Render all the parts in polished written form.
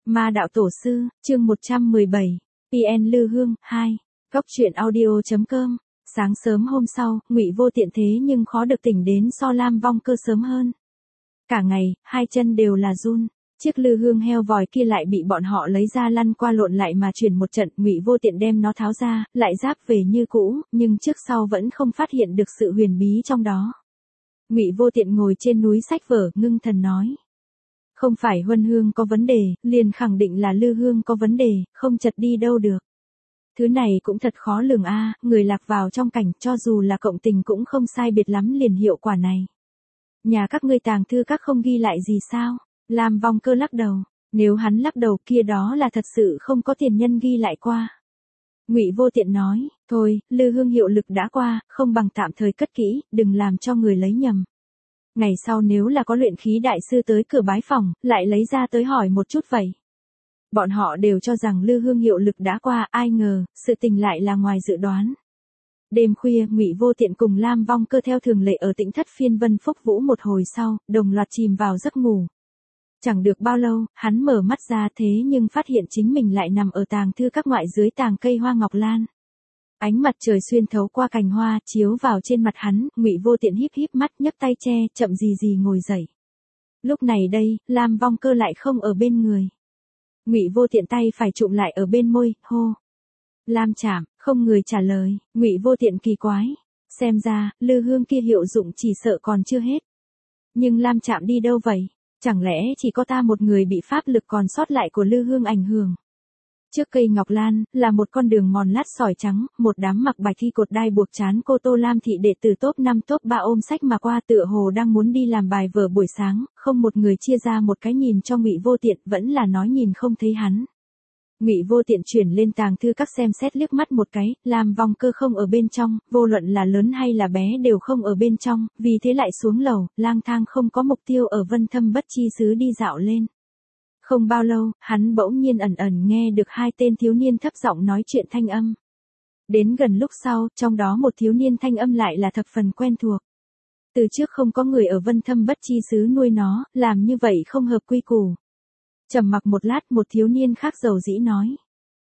Ma đạo tổ sư, chương 117, PN Lư Hương, 2, Góc truyện audio.com. Sáng sớm hôm sau, Ngụy Vô Tiện thế nhưng khó được tỉnh đến so Lam Vong Cơ sớm hơn. Cả ngày, hai chân đều là run. Chiếc lư hương heo vòi kia lại bị bọn họ lấy ra lăn qua lộn lại mà chuyển một trận. Ngụy Vô Tiện đem nó tháo ra, lại ráp về như cũ, nhưng trước sau vẫn không phát hiện được sự huyền bí trong đó. Ngụy Vô Tiện ngồi trên núi sách vở, ngưng thần nói. Không phải huân hương có vấn đề, liền khẳng định là lư hương có vấn đề, không chật đi đâu được. Thứ này cũng thật khó lường a, người lạc vào trong cảnh cho dù là cộng tình cũng không sai biệt lắm liền hiệu quả này. Nhà các ngươi tàng thư các không ghi lại gì sao? Lam Vong Cơ lắc đầu, nếu hắn lắc đầu kia đó là thật sự không có tiền nhân ghi lại qua. Ngụy Vô Tiện nói, thôi, lư hương hiệu lực đã qua, không bằng tạm thời cất kỹ, đừng làm cho người lấy nhầm. Ngày sau nếu là có luyện khí đại sư tới cửa bái phòng, lại lấy ra tới hỏi một chút vậy. Bọn họ đều cho rằng lư hương hiệu lực đã qua, ai ngờ, sự tình lại là ngoài dự đoán. Đêm khuya, Ngụy Vô Tiện cùng Lam Vong Cơ theo thường lệ ở Tĩnh Thất Phiên Vân Phúc Vũ một hồi sau, đồng loạt chìm vào giấc ngủ. Chẳng được bao lâu, hắn mở mắt ra thế nhưng phát hiện chính mình lại nằm ở tàng thư các ngoại dưới tàng cây hoa ngọc lan. Ánh mặt trời xuyên thấu qua cành hoa, chiếu vào trên mặt hắn, Ngụy Vô Tiện híp híp mắt nhấc tay che, chậm gì ngồi dậy. Lúc này đây, Lam Vong Cơ lại không ở bên người. Ngụy Vô Tiện tay phải chụm lại ở bên môi, hô. Lam Trảm, không người trả lời, Ngụy Vô Tiện kỳ quái. Xem ra, lư hương kia hiệu dụng chỉ sợ còn chưa hết. Nhưng Lam Trảm đi đâu vậy? Chẳng lẽ chỉ có ta một người bị pháp lực còn sót lại của lư hương ảnh hưởng? Trước cây ngọc lan, là một con đường mòn lát sỏi trắng, một đám mặc bạch thi cột đai buộc trán cô Tô Lam thị đệ tử top 5 top 3 ôm sách mà qua tựa hồ đang muốn đi làm bài vở buổi sáng, không một người chia ra một cái nhìn cho Ngụy Vô Tiện, vẫn là nói nhìn không thấy hắn. Ngụy Vô Tiện chuyển lên tàng thư các xem xét liếc mắt một cái, Lam Vong Cơ không ở bên trong, vô luận là lớn hay là bé đều không ở bên trong, vì thế lại xuống lầu, lang thang không có mục tiêu ở Vân Thâm Bất Chi xứ đi dạo lên. Không bao lâu, hắn bỗng nhiên ẩn nghe được hai tên thiếu niên thấp giọng nói chuyện thanh âm. Đến gần lúc sau, trong đó một thiếu niên thanh âm lại là thập phần quen thuộc. Từ trước không có người ở Vân Thâm Bất Chi xứ nuôi nó, làm như vậy không hợp quy củ. Trầm mặc một lát, một thiếu niên khác dầu dĩ nói.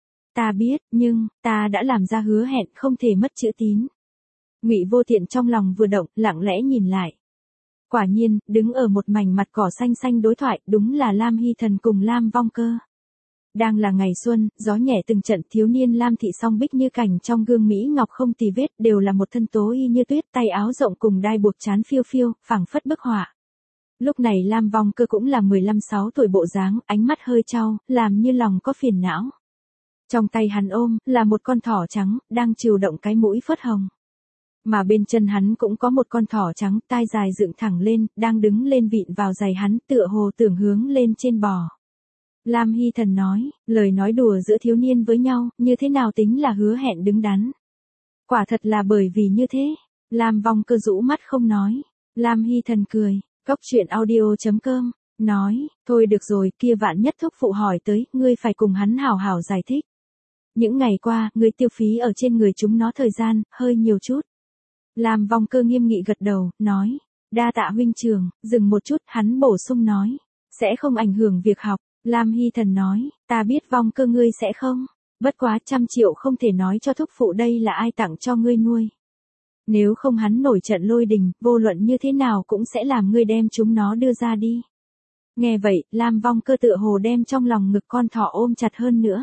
Ta biết, nhưng, ta đã làm ra hứa hẹn không thể mất chữ tín. Ngụy Vô Tiện trong lòng vừa động, lặng lẽ nhìn lại. Quả nhiên, đứng ở một mảnh mặt cỏ xanh xanh đối thoại, đúng là Lam Hy Thần cùng Lam Vong Cơ. Đang là ngày xuân, gió nhẹ từng trận, thiếu niên Lam thị song bích như cảnh trong gương mỹ ngọc không tì vết, đều là một thân tố y như tuyết, tay áo rộng cùng đai buộc trán phiêu phiêu, phảng phất bức họa. Lúc này Lam Vong Cơ cũng là 15-16 tuổi bộ dáng, ánh mắt hơi trao, làm như lòng có phiền não. Trong tay hắn ôm, là một con thỏ trắng, đang trừu động cái mũi phớt hồng. Mà bên chân hắn cũng có một con thỏ trắng, tai dài dựng thẳng lên, đang đứng lên vịn vào giày hắn, tựa hồ tưởng hướng lên trên bò. Lam Hy Thần nói, lời nói đùa giữa thiếu niên với nhau, như thế nào tính là hứa hẹn đứng đắn. Quả thật là bởi vì như thế. Lam Vong Cơ rũ mắt không nói. Lam Hy Thần cười, Góc truyện audio.com, nói, thôi được rồi, kia vạn nhất thúc phụ hỏi tới, ngươi phải cùng hắn hảo hảo giải thích. Những ngày qua, ngươi tiêu phí ở trên người chúng nó thời gian, hơi nhiều chút. Lam Vong Cơ nghiêm nghị gật đầu, nói, đa tạ huynh trưởng, dừng một chút, hắn bổ sung nói, sẽ không ảnh hưởng việc học. Lam Hy Thần nói, ta biết Vong Cơ ngươi sẽ không, bất quá 100 triệu không thể nói cho thúc phụ đây là ai tặng cho ngươi nuôi. Nếu không hắn nổi trận lôi đình, vô luận như thế nào cũng sẽ làm ngươi đem chúng nó đưa ra đi. Nghe vậy, Lam Vong Cơ tựa hồ đem trong lòng ngực con thỏ ôm chặt hơn nữa.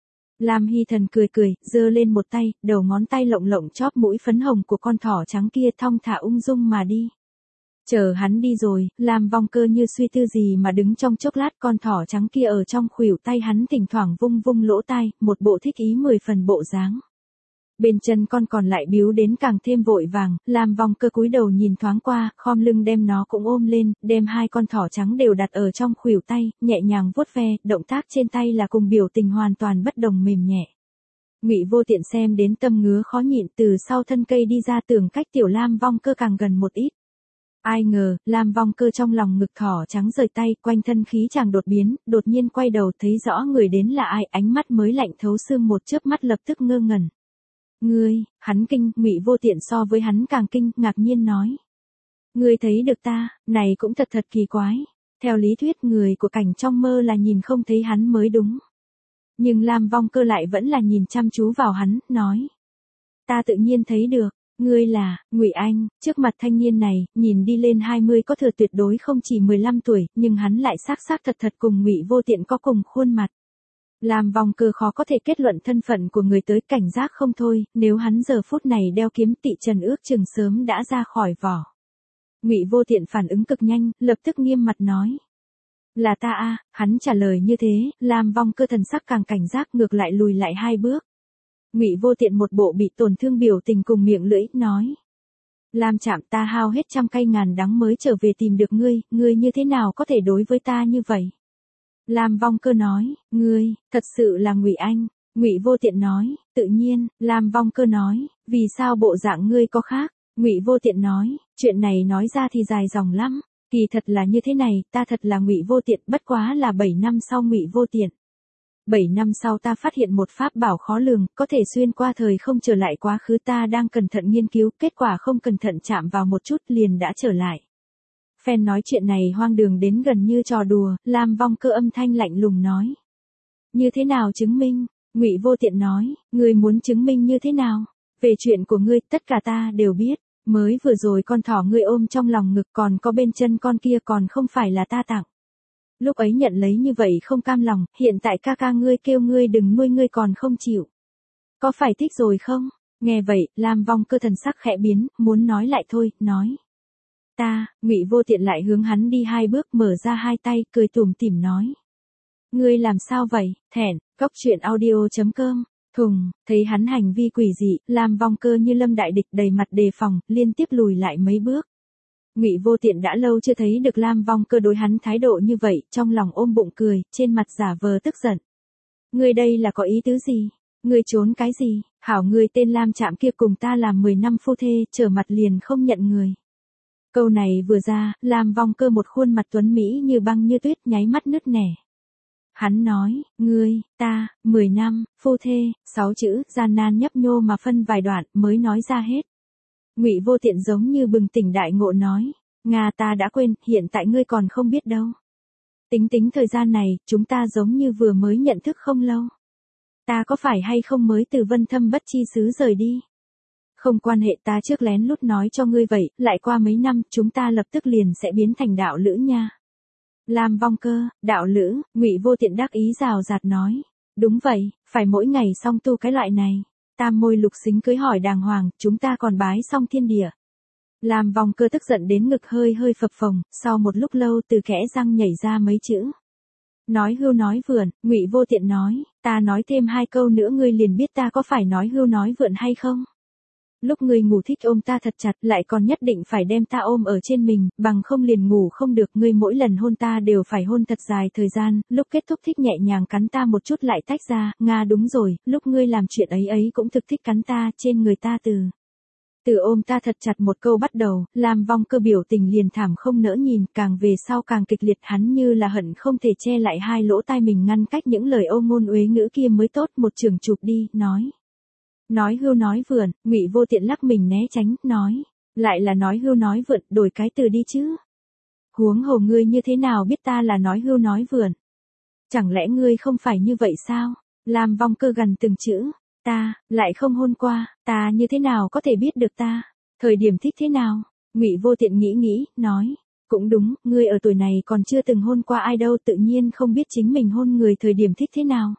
Lam Hy Thần cười, giơ lên một tay, đầu ngón tay lộng lộng chóp mũi phấn hồng của con thỏ trắng kia thong thả ung dung mà đi. Chờ hắn đi rồi, Lam Vong Cơ như suy tư gì mà đứng trong chốc lát, con thỏ trắng kia ở trong khuỷu tay hắn thỉnh thoảng vung vung lỗ tai, một bộ thích ý 10 phần bộ dáng. Bên chân con còn lại biếu đến càng thêm vội vàng, Lam Vong Cơ cúi đầu nhìn thoáng qua, khom lưng đem nó cũng ôm lên, đem hai con thỏ trắng đều đặt ở trong khuỷu tay, nhẹ nhàng vuốt ve, động tác trên tay là cùng biểu tình hoàn toàn bất đồng mềm nhẹ. Ngụy Vô Tiện xem đến tâm ngứa khó nhịn, từ sau thân cây đi ra tưởng cách tiểu Lam Vong Cơ càng gần một ít. Ai ngờ, Lam Vong Cơ trong lòng ngực thỏ trắng rời tay, quanh thân khí chàng đột biến, đột nhiên quay đầu thấy rõ người đến là ai, ánh mắt mới lạnh thấu xương, một chớp mắt lập tức ngơ ngẩn. Ngươi, hắn kinh, Ngụy Vô Tiện so với hắn càng kinh, ngạc nhiên nói. Ngươi thấy được ta, này cũng thật kỳ quái. Theo lý thuyết người của cảnh trong mơ là nhìn không thấy hắn mới đúng. Nhưng Lam Vong Cơ lại vẫn là nhìn chăm chú vào hắn, nói. Ta tự nhiên thấy được, ngươi là, Ngụy Anh. Trước mặt thanh niên này, nhìn đi lên 20 có thừa tuyệt đối không chỉ 15 tuổi, nhưng hắn lại xác thật thật cùng Ngụy Vô Tiện có cùng khuôn mặt. Lam Vong Cơ khó có thể kết luận thân phận của người tới, cảnh giác không thôi, nếu hắn giờ phút này đeo kiếm Tị Trần ước chừng sớm đã ra khỏi vỏ. Ngụy Vô Tiện phản ứng cực nhanh, lập tức nghiêm mặt nói. Là ta a. Hắn trả lời như thế, Lam Vong Cơ thần sắc càng cảnh giác, ngược lại lùi lại 2 bước. Ngụy Vô Tiện một bộ bị tổn thương biểu tình cùng miệng lưỡi, nói. Lam Trạm, ta hao hết trăm cay ngàn đắng mới trở về tìm được ngươi như thế nào có thể đối với ta như vậy? Lam Vong Cơ nói, ngươi, thật sự là Ngụy Anh. Ngụy Vô Tiện nói, tự nhiên. Lam Vong Cơ nói, vì sao bộ dạng ngươi có khác? Ngụy Vô Tiện nói, chuyện này nói ra thì dài dòng lắm. Kỳ thật là như thế này, ta thật là Ngụy Vô Tiện, bất quá là 7 năm sau Ngụy Vô Tiện. 7 năm sau ta phát hiện một pháp bảo khó lường, có thể xuyên qua thời không trở lại quá khứ, ta đang cẩn thận nghiên cứu, kết quả không cẩn thận chạm vào một chút liền đã trở lại. Phen nói chuyện này hoang đường đến gần như trò đùa, Lam Vong Cơ âm thanh lạnh lùng nói. Như thế nào chứng minh? Ngụy Vô Tiện nói, ngươi muốn chứng minh như thế nào? Về chuyện của ngươi, tất cả ta đều biết. Mới vừa rồi con thỏ ngươi ôm trong lòng ngực, còn có bên chân con kia còn không phải là ta tặng. Lúc ấy nhận lấy như vậy không cam lòng, hiện tại ca ca ngươi kêu ngươi đừng nuôi ngươi còn không chịu. Có phải thích rồi không? Nghe vậy, Lam Vong Cơ thần sắc khẽ biến, muốn nói lại thôi, nói. Ngụy Vô Tiện lại hướng hắn đi 2 bước, mở ra 2 tay, cười tủm tỉm nói. Ngươi làm sao vậy? Thẹn. Goctruyện audio.com. Thùng, thấy hắn hành vi quỷ dị, Lam Vong Cơ như lâm đại địch, đầy mặt đề phòng, liên tiếp lùi lại mấy bước. Ngụy Vô Tiện đã lâu chưa thấy được Lam Vong Cơ đối hắn thái độ như vậy, trong lòng ôm bụng cười, trên mặt giả vờ tức giận. Ngươi đây là có ý tứ gì? Ngươi trốn cái gì? Hảo, ngươi tên Lam Trạm kia cùng ta làm 10 năm phu thê, trở mặt liền không nhận người. Câu này vừa ra, Lam Vong Cơ một khuôn mặt tuấn mỹ như băng như tuyết, nháy mắt nứt nẻ. Hắn nói, ngươi, ta, 10 năm, phu thê, 6 chữ, gian nan nhấp nhô mà phân vài đoạn, mới nói ra hết. Ngụy Vô Tiện giống như bừng tỉnh đại ngộ nói, Nga, ta đã quên, hiện tại ngươi còn không biết đâu. Tính thời gian này, chúng ta giống như vừa mới nhận thức không lâu. Ta có phải hay không mới từ Vân Thâm Bất Chi xứ rời đi? Không quan hệ, ta trước lén lút nói cho ngươi vậy, lại qua mấy năm, chúng ta lập tức liền sẽ biến thành đạo lữ nha. Lam Vong Cơ, đạo lữ. Ngụy Vô Tiện đắc ý rào rạt nói. Đúng vậy, phải mỗi ngày song tu cái loại này. Tam môi lục xính cưới hỏi đàng hoàng, chúng ta còn bái xong thiên địa. Lam Vong Cơ tức giận đến ngực hơi phập phồng, sau một lúc lâu từ kẽ răng nhảy ra mấy chữ. Nói hưu nói vượn. Ngụy Vô Tiện nói, ta nói thêm 2 câu nữa ngươi liền biết ta có phải nói hưu nói vượn hay không. Lúc ngươi ngủ thích ôm ta thật chặt, lại còn nhất định phải đem ta ôm ở trên mình, bằng không liền ngủ không được, ngươi mỗi lần hôn ta đều phải hôn thật dài thời gian, lúc kết thúc thích nhẹ nhàng cắn ta một chút lại tách ra, Nga đúng rồi, lúc ngươi làm chuyện ấy cũng thực thích cắn ta, trên người ta từ ôm ta thật chặt một câu bắt đầu, Lam Vong Cơ biểu tình liền thảm không nỡ nhìn, càng về sau càng kịch liệt, hắn như là hận không thể che lại 2 lỗ tai mình ngăn cách những lời ô ngôn uế ngữ kia mới tốt, một trường chụp đi, nói. Nói hưu nói vượn. Ngụy Vô Tiện lắc mình né tránh, nói. Lại là nói hưu nói vượn, đổi cái từ đi chứ. Huống hồ ngươi như thế nào biết ta là nói hưu nói vượn? Chẳng lẽ ngươi không phải như vậy sao? Lam Vong Cơ gần từng chữ. Ta, lại không hôn qua, ta như thế nào có thể biết được ta? Thời điểm thích thế nào? Ngụy Vô Tiện nghĩ, nói. Cũng đúng, ngươi ở tuổi này còn chưa từng hôn qua ai đâu, tự nhiên không biết chính mình hôn người thời điểm thích thế nào.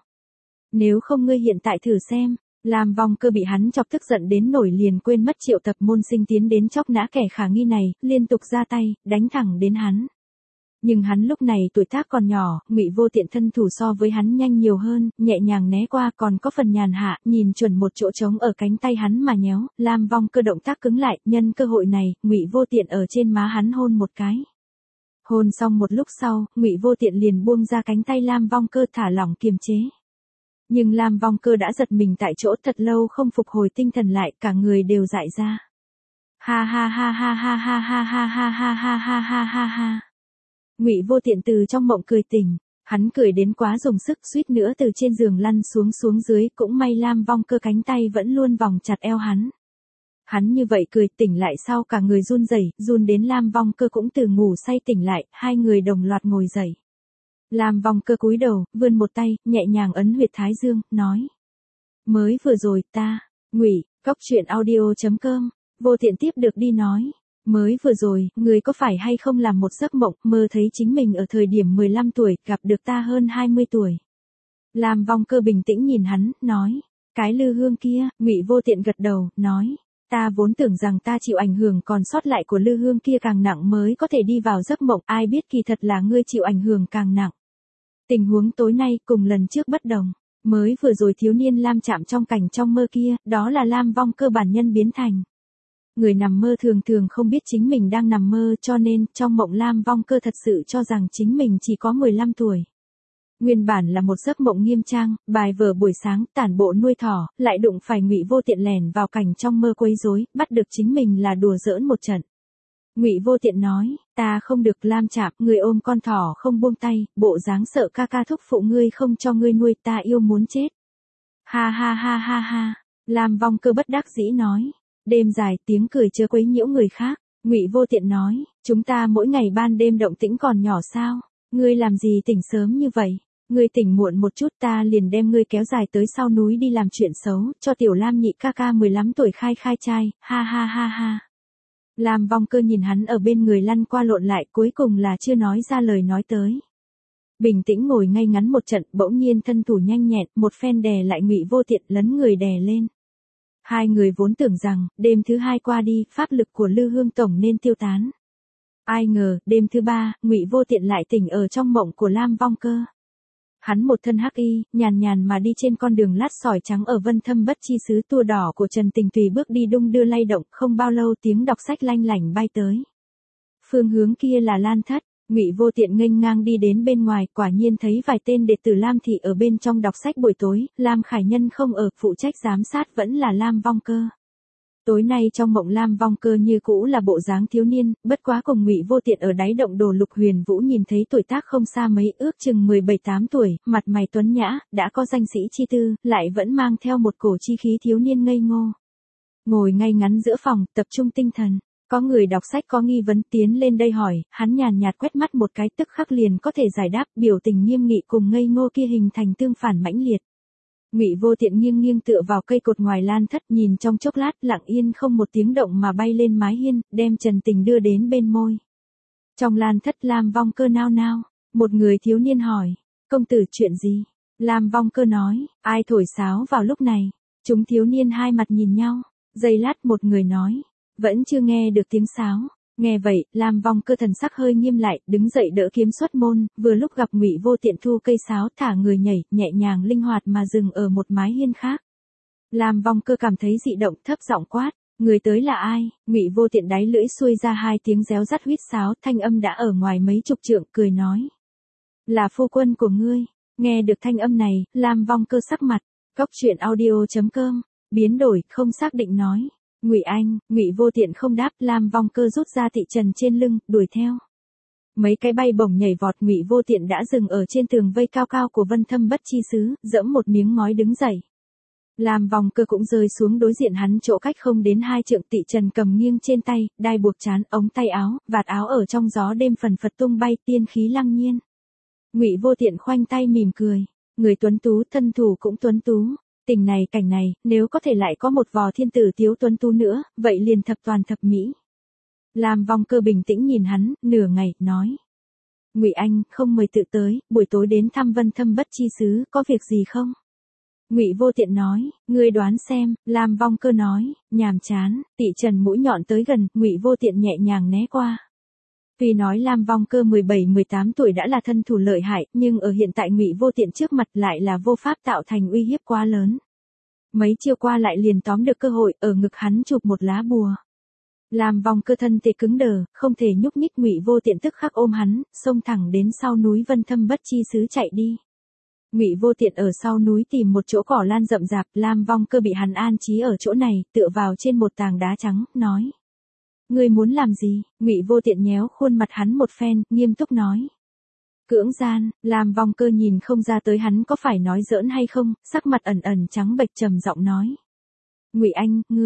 Nếu không ngươi hiện tại thử xem. Lam Vong Cơ bị hắn chọc tức giận đến nổi liền quên mất triệu tập môn sinh tiến đến chóc nã kẻ khả nghi này, liên tục ra tay, đánh thẳng đến hắn. Nhưng hắn lúc này tuổi tác còn nhỏ, Ngụy Vô Tiện thân thủ so với hắn nhanh nhiều hơn, nhẹ nhàng né qua, còn có phần nhàn hạ, nhìn chuẩn một chỗ trống ở cánh tay hắn mà nhéo. Lam Vong Cơ động tác cứng lại, nhân cơ hội này, Ngụy Vô Tiện ở trên má hắn hôn một cái. Hôn xong một lúc sau, Ngụy Vô Tiện liền buông ra cánh tay Lam Vong Cơ, thả lỏng kiềm chế. Nhưng Lam Vong Cơ đã giật mình tại chỗ, thật lâu không phục hồi tinh thần lại, cả người đều dại ra. Ha ha ha ha ha ha ha ha ha ha ha ha ha ha ha. Ngụy Vô Tiện từ trong mộng cười tỉnh, hắn cười đến quá dùng sức, suýt nữa từ trên giường lăn xuống dưới, cũng may Lam Vong Cơ cánh tay vẫn luôn vòng chặt eo hắn. Hắn như vậy cười, tỉnh lại sau cả người run rẩy, run đến Lam Vong Cơ cũng từ ngủ say tỉnh lại, hai người đồng loạt ngồi dậy. Lam Vong Cơ cúi đầu, vươn một tay, nhẹ nhàng ấn huyệt thái dương, nói. Mới vừa rồi ta, Ngụy, Cóc Truyện Audio.com, Vô Tiện tiếp được đi nói. Mới vừa rồi, người có phải hay không làm một giấc mộng, mơ thấy chính mình ở thời điểm 15 tuổi, gặp được ta hơn 20 tuổi. Lam Vong Cơ bình tĩnh nhìn hắn, nói. Cái Lư Hương kia, Ngụy Vô Tiện gật đầu, nói. Ta vốn tưởng rằng ta chịu ảnh hưởng còn sót lại của Lư Hương kia càng nặng mới có thể đi vào giấc mộng, ai biết kỳ thật là ngươi chịu ảnh hưởng càng nặng. Tình huống tối nay cùng lần trước bất đồng. Mới vừa rồi thiếu niên Lam chạm trong cảnh trong mơ kia, đó là Lam Vong Cơ bản nhân biến thành. Người nằm mơ thường thường không biết chính mình đang nằm mơ, cho nên trong mộng Lam Vong Cơ thật sự cho rằng chính mình chỉ có 15 tuổi. Nguyên bản là một giấc mộng nghiêm trang, bài vở buổi sáng, tản bộ nuôi thỏ, lại đụng phải Ngụy Vô Tiện lẻn vào cảnh trong mơ quấy rối, bắt được chính mình là đùa giỡn một trận. Ngụy Vô Tiện nói, ta không được Lam chạm, người ôm con thỏ không buông tay, bộ dáng sợ ca ca thúc phụ ngươi không cho ngươi nuôi, ta yêu muốn chết. Ha ha ha ha ha, Lam Vong Cơ bất đắc dĩ nói, đêm dài tiếng cười chớ quấy nhiễu người khác. Ngụy Vô Tiện nói, chúng ta mỗi ngày ban đêm động tĩnh còn nhỏ sao, ngươi làm gì tỉnh sớm như vậy, ngươi tỉnh muộn một chút ta liền đem ngươi kéo dài tới sau núi đi làm chuyện xấu, cho tiểu Lam nhị ca ca 15 tuổi khai trai, ha ha ha ha. Lam Vong Cơ nhìn hắn ở bên người lăn qua lộn lại, cuối cùng là chưa nói ra lời nói tới. Bình tĩnh ngồi ngay ngắn một trận, bỗng nhiên thân thủ nhanh nhẹn, một phen đè lại Ngụy Vô Tiện, lấn người đè lên. Hai người vốn tưởng rằng, đêm thứ hai qua đi, pháp lực của Lư Hương tổng nên tiêu tán. Ai ngờ, đêm thứ ba, Ngụy Vô Tiện lại tỉnh ở trong mộng của Lam Vong Cơ. Hắn một thân hắc y, nhàn nhàn mà đi trên con đường lát sỏi trắng ở Vân Thâm Bất Chi xứ, tua đỏ của Trần Tình tùy bước đi đung đưa lay động, không bao lâu tiếng đọc sách lanh lảnh bay tới. Phương hướng kia là Lan Thất, Ngụy Vô Tiện nghênh ngang đi đến bên ngoài, quả nhiên thấy vài tên đệ tử Lam thị ở bên trong đọc sách buổi tối, Lam Khải Nhân không ở, phụ trách giám sát vẫn là Lam Vong Cơ. Tối nay trong mộng Lam Vong Cơ như cũ là bộ dáng thiếu niên, bất quá cùng Ngụy Vô Tiện ở đáy động Đồ Lục Huyền Vũ nhìn thấy tuổi tác không xa mấy, ước chừng 17-8 tuổi, mặt mày tuấn nhã, đã có danh sĩ chi tư, lại vẫn mang theo một cổ chi khí thiếu niên ngây ngô. Ngồi ngay ngắn giữa phòng, tập trung tinh thần. Có người đọc sách có nghi vấn tiến lên đây hỏi, hắn nhàn nhạt quét mắt một cái tức khắc liền có thể giải đáp, biểu tình nghiêm nghị cùng ngây ngô kia hình thành tương phản mãnh liệt. Ngụy Vô Tiện nghiêng nghiêng tựa vào cây cột ngoài Lan Thất, nhìn trong chốc lát, lặng yên không một tiếng động mà bay lên mái hiên, đem Trần Tình đưa đến bên môi. Trong Lan Thất Lam Vong Cơ nao nao, một người thiếu niên hỏi, công tử chuyện gì? Lam Vong Cơ nói, ai thổi sáo vào lúc này? Chúng thiếu niên hai mặt nhìn nhau, giây lát một người nói, vẫn chưa nghe được tiếng sáo. Nghe vậy, Lam Vong Cơ thần sắc hơi nghiêm lại, đứng dậy đỡ kiếm xuất môn, vừa lúc gặp Ngụy Vô Tiện thu cây sáo, thả người nhảy, nhẹ nhàng linh hoạt mà dừng ở một mái hiên khác. Lam Vong Cơ cảm thấy dị động, thấp giọng quát, người tới là ai? Ngụy Vô Tiện đáy lưỡi xuôi ra hai tiếng réo rắt huýt sáo, thanh âm đã ở ngoài mấy chục trượng, cười nói, là phu quân của ngươi. Nghe được thanh âm này, Lam Vong Cơ sắc mặt, Cóc Truyện Audio.com, biến đổi, không xác định nói. Ngụy Anh, Ngụy Vô Tiện không đáp, Lam Vong Cơ rút ra thị trần trên lưng, đuổi theo. Mấy cái bay bổng nhảy vọt, Ngụy Vô Tiện đã dừng ở trên tường vây cao cao của Vân Thâm Bất Chi xứ, dẫm một miếng ngói đứng dậy. Lam Vong Cơ cũng rơi xuống đối diện hắn chỗ cách không đến 2 trượng, tị trần cầm nghiêng trên tay, đai buộc trán, ống tay áo, vạt áo ở trong gió đêm phần phật tung bay, tiên khí lăng nhiên. Ngụy Vô Tiện khoanh tay mỉm cười, người tuấn tú, thân thủ cũng tuấn tú. Tình này cảnh này, nếu có thể lại có một vò thiên tử tiếu tuấn tú nữa, vậy liền thập toàn thập mỹ. Lam Vong Cơ bình tĩnh nhìn hắn, nửa ngày, nói. Ngụy Anh, không mời tự tới, buổi tối đến thăm Vân Thâm Bất Chi xứ, có việc gì không? Ngụy Vô Tiện nói, ngươi đoán xem. Lam Vong Cơ nói, nhàm chán, tị trần mũi nhọn tới gần, Ngụy Vô Tiện nhẹ nhàng né qua. Tuy nói Lam Vong Cơ 17-18 tuổi đã là thân thủ lợi hại, nhưng ở hiện tại Ngụy Vô Tiện trước mặt lại là vô pháp tạo thành uy hiếp quá lớn. Mấy chiêu qua lại liền tóm được cơ hội, ở ngực hắn chụp một lá bùa. Lam Vong Cơ thân thể cứng đờ, không thể nhúc nhích, Ngụy Vô Tiện tức khắc ôm hắn, xông thẳng đến sau núi Vân Thâm Bất Chi xứ chạy đi. Ngụy Vô Tiện ở sau núi tìm một chỗ cỏ lan rậm rạp, Lam Vong Cơ bị hắn an trí ở chỗ này, tựa vào trên một tảng đá trắng, nói. Ngươi muốn làm gì? Ngụy Vô Tiện nhéo khuôn mặt hắn một phen, nghiêm túc nói. Cưỡng gian. Lam Vong Cơ nhìn không ra tới hắn có phải nói giỡn hay không, sắc mặt ẩn ẩn trắng bệch, trầm giọng nói. Ngụy Anh, ngươi,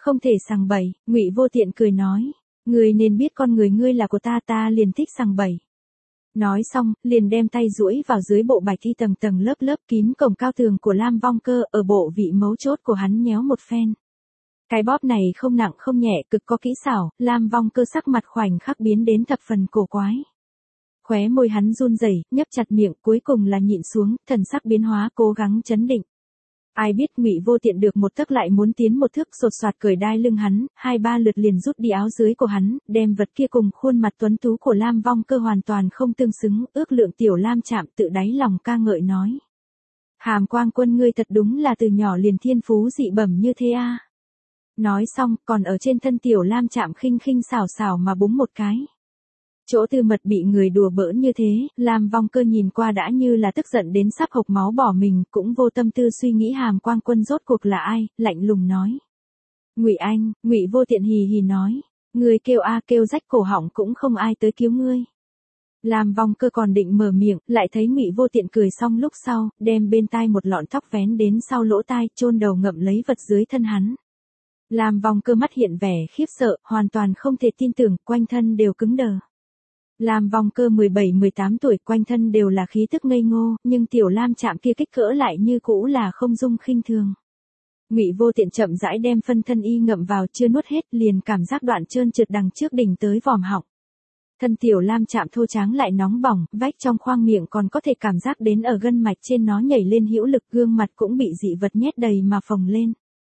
Không thể sằng bậy, Ngụy Vô Tiện cười nói. Ngươi nên biết con người ngươi là của ta, ta liền thích sằng bậy. Nói xong, liền đem tay duỗi vào dưới bộ bạch y tầng tầng lớp lớp kín cổng cao tường của Lam Vong Cơ, ở bộ vị mấu chốt của hắn nhéo một phen. Cái bóp này không nặng không nhẹ, cực có kỹ xảo, Lam Vong Cơ sắc mặt khoảnh khắc biến đến thập phần cổ quái. Khóe môi hắn run rẩy, nhấp chặt miệng, cuối cùng là nhịn xuống, thần sắc biến hóa, cố gắng trấn định. Ai biết Ngụy Vô Tiện được một tấc lại muốn tiến một thước, sột soạt cởi đai lưng hắn, 2-3 lượt liền rút đi áo dưới của hắn, đem vật kia cùng khuôn mặt tuấn tú của Lam Vong Cơ hoàn toàn không tương xứng, ước lượng tiểu Lam chạm tự đáy lòng ca ngợi nói. Hàm Quang Quân ngươi thật đúng là từ nhỏ liền thiên phú dị bẩm như thế a. Nói xong, còn ở trên thân tiểu Lam chạm khinh khinh xảo xảo mà búng một cái. Chỗ tư mật bị người đùa bỡn như thế, Lam Vong Cơ nhìn qua đã như là tức giận đến sắp hộc máu bỏ mình, cũng vô tâm tư suy nghĩ Hàm Quang Quân rốt cuộc là ai, lạnh lùng nói. Ngụy Anh, Ngụy Vô Tiện hì hì nói, ngươi kêu a kêu rách cổ họng cũng không ai tới cứu ngươi. Lam Vong Cơ còn định mở miệng, lại thấy Ngụy Vô Tiện cười xong lúc sau, đem bên tai một lọn tóc vén đến sau lỗ tai, chôn đầu ngậm lấy vật dưới thân hắn. Lam Vong Cơ mắt hiện vẻ khiếp sợ, hoàn toàn không thể tin tưởng, quanh thân đều cứng đờ. Lam Vong Cơ 17-18 tuổi, quanh thân đều là khí tức ngây ngô, nhưng tiểu Lam chạm kia kích cỡ lại như cũ là không dung khinh thường. Ngụy Vô Tiện chậm rãi đem phân thân y ngậm vào, chưa nuốt hết, liền cảm giác đoạn trơn trượt đằng trước đỉnh tới vòm họng. Thân tiểu Lam chạm thô tráng lại nóng bỏng, vách trong khoang miệng còn có thể cảm giác đến ở gân mạch trên nó nhảy lên hữu lực, gương mặt cũng bị dị vật nhét đầy mà phồng lên.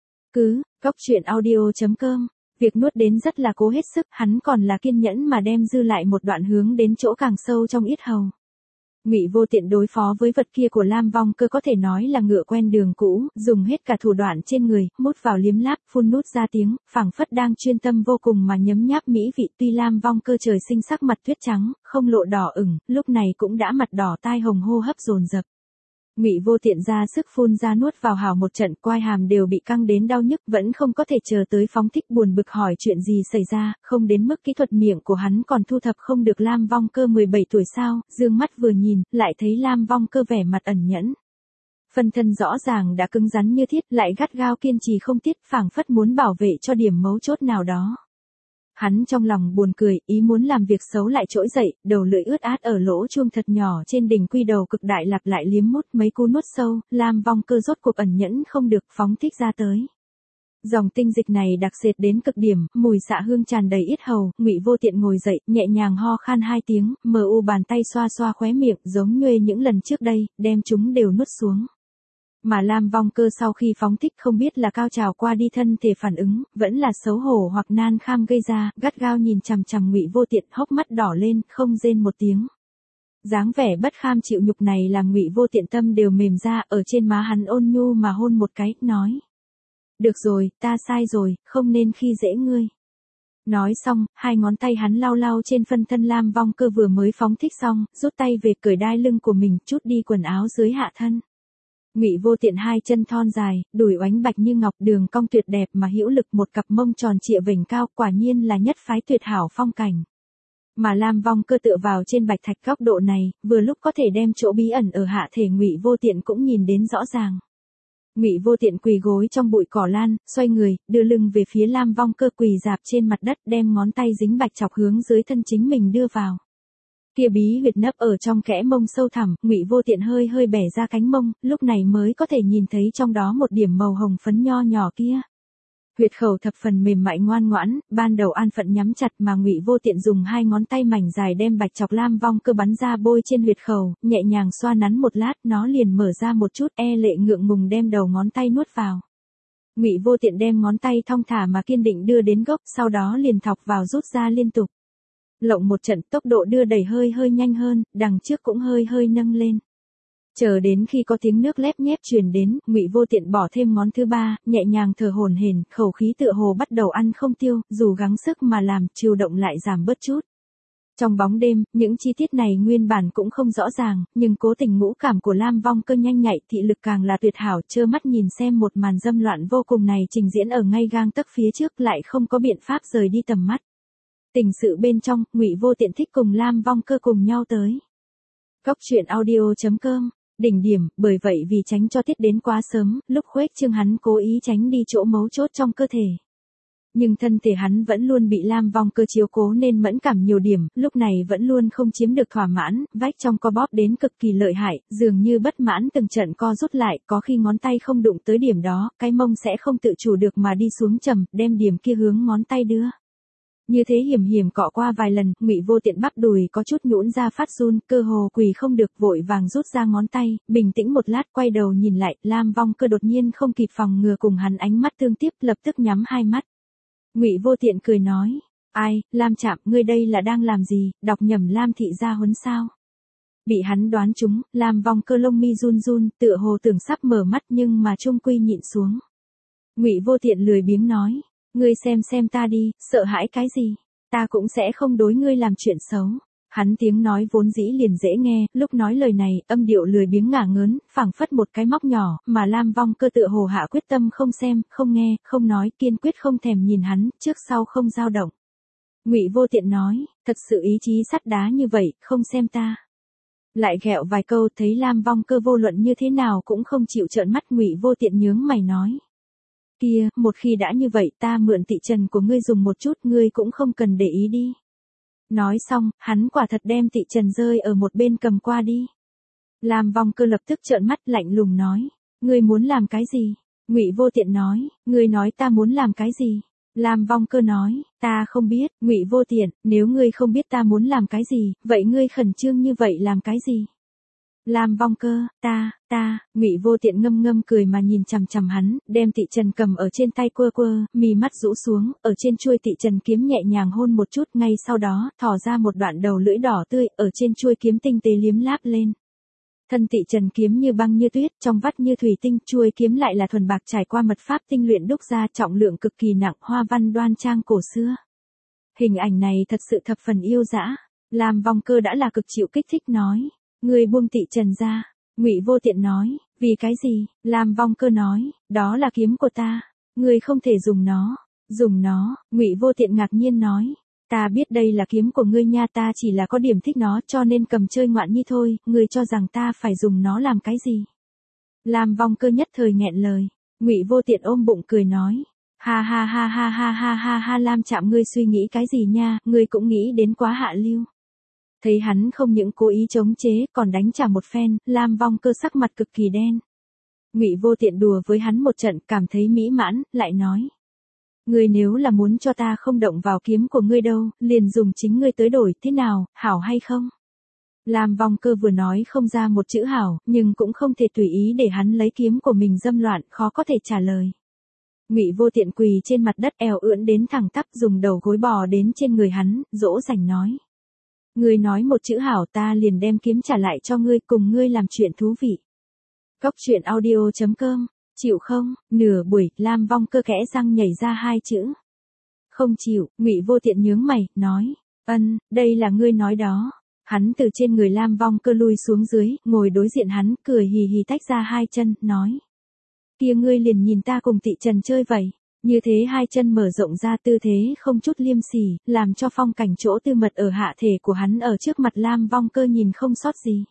Góc truyện audio.com. Việc nuốt đến rất là cố hết sức, hắn còn là kiên nhẫn mà đem dư lại một đoạn hướng đến chỗ càng sâu trong yết hầu. Ngụy Vô Tiện đối phó với vật kia của Lam Vong Cơ có thể nói là ngựa quen đường cũ, dùng hết cả thủ đoạn trên người, mút vào liếm láp, phun nút ra tiếng, phảng phất đang chuyên tâm vô cùng mà nhấm nháp mỹ vị. Tuy Lam Vong Cơ trời sinh sắc mặt tuyết trắng, không lộ đỏ ửng, lúc này cũng đã mặt đỏ tai hồng, hô hấp dồn dập. Ngụy Vô Tiện ra sức phun ra nuốt vào hào một trận, quai hàm đều bị căng đến đau nhức, vẫn không có thể chờ tới phóng thích, buồn bực hỏi chuyện gì xảy ra, không đến mức kỹ thuật miệng của hắn còn thu thập không được. Lam Vong Cơ 17 tuổi sao, dương mắt vừa nhìn, lại thấy Lam Vong Cơ vẻ mặt ẩn nhẫn. Phân thân rõ ràng đã cứng rắn như thiết, lại gắt gao kiên trì không tiết, phảng phất muốn bảo vệ cho điểm mấu chốt nào đó. Hắn trong lòng buồn cười, ý muốn làm việc xấu lại trỗi dậy, đầu lưỡi ướt át ở lỗ chuông thật nhỏ trên đỉnh quy đầu cực đại lặp lại liếm mút mấy cú nuốt sâu, Lam Vong Cơ rốt cuộc ẩn nhẫn không được, phóng thích ra tới. Dòng tinh dịch này đặc sệt đến cực điểm, mùi xạ hương tràn đầy yết hầu. Ngụy Vô Tiện ngồi dậy, nhẹ nhàng ho khan 2 tiếng, mờ u bàn tay xoa xoa khóe miệng, giống như những lần trước đây, đem chúng đều nuốt xuống. Mà Lam Vong Cơ sau khi phóng thích không biết là cao trào qua đi thân thể phản ứng, vẫn là xấu hổ hoặc nan kham gây ra, gắt gao nhìn chằm chằm Ngụy Vô Tiện, hốc mắt đỏ lên, không rên một tiếng. Dáng vẻ bất kham chịu nhục này làm Ngụy Vô Tiện tâm đều mềm ra, ở trên má hắn ôn nhu mà hôn một cái, nói: "Được rồi, ta sai rồi, không nên khi dễ ngươi." Nói xong, 2 ngón tay hắn lau lau trên phân thân Lam Vong Cơ vừa mới phóng thích xong, rút tay về cởi đai lưng của mình, trút đi quần áo dưới hạ thân. Ngụy Vô Tiện 2 chân thon dài, đùi oánh bạch như ngọc, đường cong tuyệt đẹp mà hữu lực, một cặp mông tròn trịa vểnh cao, quả nhiên là nhất phái tuyệt hảo phong cảnh. Mà Lam Vong Cơ tựa vào trên bạch thạch, góc độ này, vừa lúc có thể đem chỗ bí ẩn ở hạ thể Ngụy Vô Tiện cũng nhìn đến rõ ràng. Ngụy Vô Tiện quỳ gối trong bụi cỏ lan, xoay người, đưa lưng về phía Lam Vong Cơ quỳ rạp trên mặt đất, đem ngón tay dính bạch chọc hướng dưới thân chính mình đưa vào. Kia bí huyệt nấp ở trong kẽ mông sâu thẳm, Ngụy Vô Tiện hơi hơi bẻ ra cánh mông, lúc này mới có thể nhìn thấy trong đó một điểm màu hồng phấn nho nhỏ kia. Huyệt khẩu thập phần mềm mại ngoan ngoãn, ban đầu an phận nhắm chặt, mà Ngụy Vô Tiện dùng 2 ngón tay mảnh dài đem bạch chọc Lam Vong Cơ bắn ra bôi trên huyệt khẩu, nhẹ nhàng xoa nắn một lát, nó liền mở ra một chút, lệ ngượng ngùng đem đầu ngón tay nuốt vào. Ngụy Vô Tiện đem ngón tay thong thả mà kiên định đưa đến gốc, sau đó liền thọc vào rút ra liên tục. Lộng một trận, tốc độ đưa đẩy hơi hơi nhanh hơn, đằng trước cũng hơi hơi nâng lên. Chờ đến khi có tiếng nước lép nhép truyền đến, Ngụy Vô Tiện bỏ thêm ngón thứ 3, nhẹ nhàng thở hổn hển, khẩu khí tựa hồ bắt đầu ăn không tiêu, dù gắng sức mà làm, chiều động lại giảm bớt chút. Trong bóng đêm, những chi tiết này nguyên bản cũng không rõ ràng, nhưng cố tình ngũ cảm của Lam Vong Cơ nhanh nhạy, thị lực càng là tuyệt hảo, trơ mắt nhìn xem một màn dâm loạn vô cùng này trình diễn ở ngay gang tấc phía trước, lại không có biện pháp rời đi tầm mắt. Tình sự bên trong, Ngụy Vô Tiện thích cùng Lam Vong Cơ cùng nhau tới. Góc truyện audio.com. Đỉnh điểm, bởi vậy vì tránh cho tiết đến quá sớm, lúc khuếch trương hắn cố ý tránh đi chỗ mấu chốt trong cơ thể. nhưng thân thể hắn vẫn luôn bị Lam Vong Cơ chiếu cố nên mẫn cảm nhiều điểm, lúc này vẫn luôn không chiếm được thỏa mãn, vách trong co bóp đến cực kỳ lợi hại, dường như bất mãn từng trận co rút lại, có khi ngón tay không đụng tới điểm đó, cái mông sẽ không tự chủ được mà đi xuống trầm, đem điểm kia hướng ngón tay đưa. Như thế hiểm hiểm cọ qua vài lần, Ngụy Vô Tiện bắp đùi có chút nhũn ra phát run, cơ hồ quỳ không được, vội vàng rút ra ngón tay, bình tĩnh một lát quay đầu nhìn lại, Lam Vong Cơ đột nhiên không kịp phòng ngừa cùng hắn ánh mắt tương tiếp, lập tức nhắm hai mắt. Ngụy Vô Tiện cười nói, ai, Lam Trạm, ngươi đây là đang làm gì, đọc nhầm Lam thị gia huấn sao? Bị hắn đoán trúng, Lam Vong Cơ lông mi run run, tựa hồ tưởng sắp mở mắt nhưng mà trung quy nhịn xuống. Ngụy Vô Tiện lười biếng nói, ngươi xem ta đi, sợ hãi cái gì, ta cũng sẽ không đối ngươi làm chuyện xấu. Hắn tiếng nói vốn dĩ liền dễ nghe, lúc nói lời này, âm điệu lười biếng ngả ngớn, phảng phất một cái móc nhỏ, mà Lam Vong Cơ tựa hồ hạ quyết tâm không xem, không nghe, không nói, kiên quyết không thèm nhìn hắn, trước sau không dao động. Ngụy Vô Tiện nói, thật sự ý chí sắt đá như vậy, không xem ta. Lại ghẹo vài câu, thấy Lam Vong Cơ vô luận như thế nào cũng không chịu trợn mắt, Ngụy Vô Tiện nhướng mày nói. Kia, một khi đã như vậy ta mượn tị trần của ngươi dùng một chút, ngươi cũng không cần để ý đi. Nói xong, hắn quả thật đem tị trần rơi ở một bên cầm qua đi. Lam Vong Cơ lập tức trợn mắt lạnh lùng nói, ngươi muốn làm cái gì? Ngụy Vô Tiện nói, ngươi nói ta muốn làm cái gì? Lam Vong Cơ nói, ta không biết. Ngụy Vô Tiện, nếu ngươi không biết ta muốn làm cái gì, vậy ngươi khẩn trương như vậy làm cái gì? Lam Vong Cơ, Ngụy Vô Tiện ngâm ngâm cười mà nhìn chằm chằm hắn, đem tị trần cầm ở trên tay quơ quơ, mí mắt rũ xuống, ở trên chuôi tị trần kiếm nhẹ nhàng hôn một chút, ngay sau đó, thò ra một đoạn đầu lưỡi đỏ tươi, ở trên chuôi kiếm tinh tế liếm láp lên. Thân tị trần kiếm như băng như tuyết, trong vắt như thủy tinh, chuôi kiếm lại là thuần bạc trải qua mật pháp tinh luyện đúc ra, trọng lượng cực kỳ nặng, hoa văn đoan trang cổ xưa. Hình ảnh này thật sự thập phần yêu dã. Lam Vong Cơ đã là cực chịu kích thích nói. Ngươi buông tị trần ra. Ngụy Vô Tiện nói, vì cái gì? Lam Vong Cơ nói, đó là kiếm của ta. Ngươi không thể dùng nó. Dùng nó, Ngụy Vô Tiện ngạc nhiên nói. Ta biết đây là kiếm của ngươi nha, ta chỉ là có điểm thích nó cho nên cầm chơi ngoạn nhi thôi, ngươi cho rằng ta phải dùng nó làm cái gì? Lam Vong Cơ nhất thời nghẹn lời. Ngụy Vô Tiện ôm bụng cười nói. Ha ha ha ha ha ha ha ha, Lam Trạm, ngươi suy nghĩ cái gì nha, ngươi cũng nghĩ đến quá hạ lưu. Thấy hắn không những cố ý chống chế, còn đánh trả một phen, Lam Vong Cơ sắc mặt cực kỳ đen. Ngụy Vô Tiện đùa với hắn một trận, cảm thấy mỹ mãn, lại nói. Ngươi nếu là muốn cho ta không động vào kiếm của ngươi đâu, liền dùng chính ngươi tới đổi, thế nào, hảo hay không? Lam Vong Cơ vừa nói không ra một chữ hảo, nhưng cũng không thể tùy ý để hắn lấy kiếm của mình dâm loạn, khó có thể trả lời. Ngụy Vô Tiện quỳ trên mặt đất, eo ưỡn đến thẳng tắp, dùng đầu gối bò đến trên người hắn, dỗ dành nói. Ngươi nói một chữ hảo, ta liền đem kiếm trả lại cho ngươi, cùng ngươi làm chuyện thú vị. Góc truyện audio.com, chịu không? Nửa buổi, Lam Vong Cơ kẽ răng nhảy ra hai chữ. Không chịu. Ngụy Vô Tiện nhướng mày, nói, đây là ngươi nói đó. Hắn từ trên người Lam Vong Cơ lui xuống dưới, ngồi đối diện hắn, cười hì hì tách ra hai chân, nói. Kia ngươi liền nhìn ta cùng tị trần chơi vậy. Như thế hai chân mở rộng ra, tư thế không chút liêm sỉ, làm cho phong cảnh chỗ tư mật ở hạ thể của hắn ở trước mặt Lam Vong Cơ nhìn không sót gì.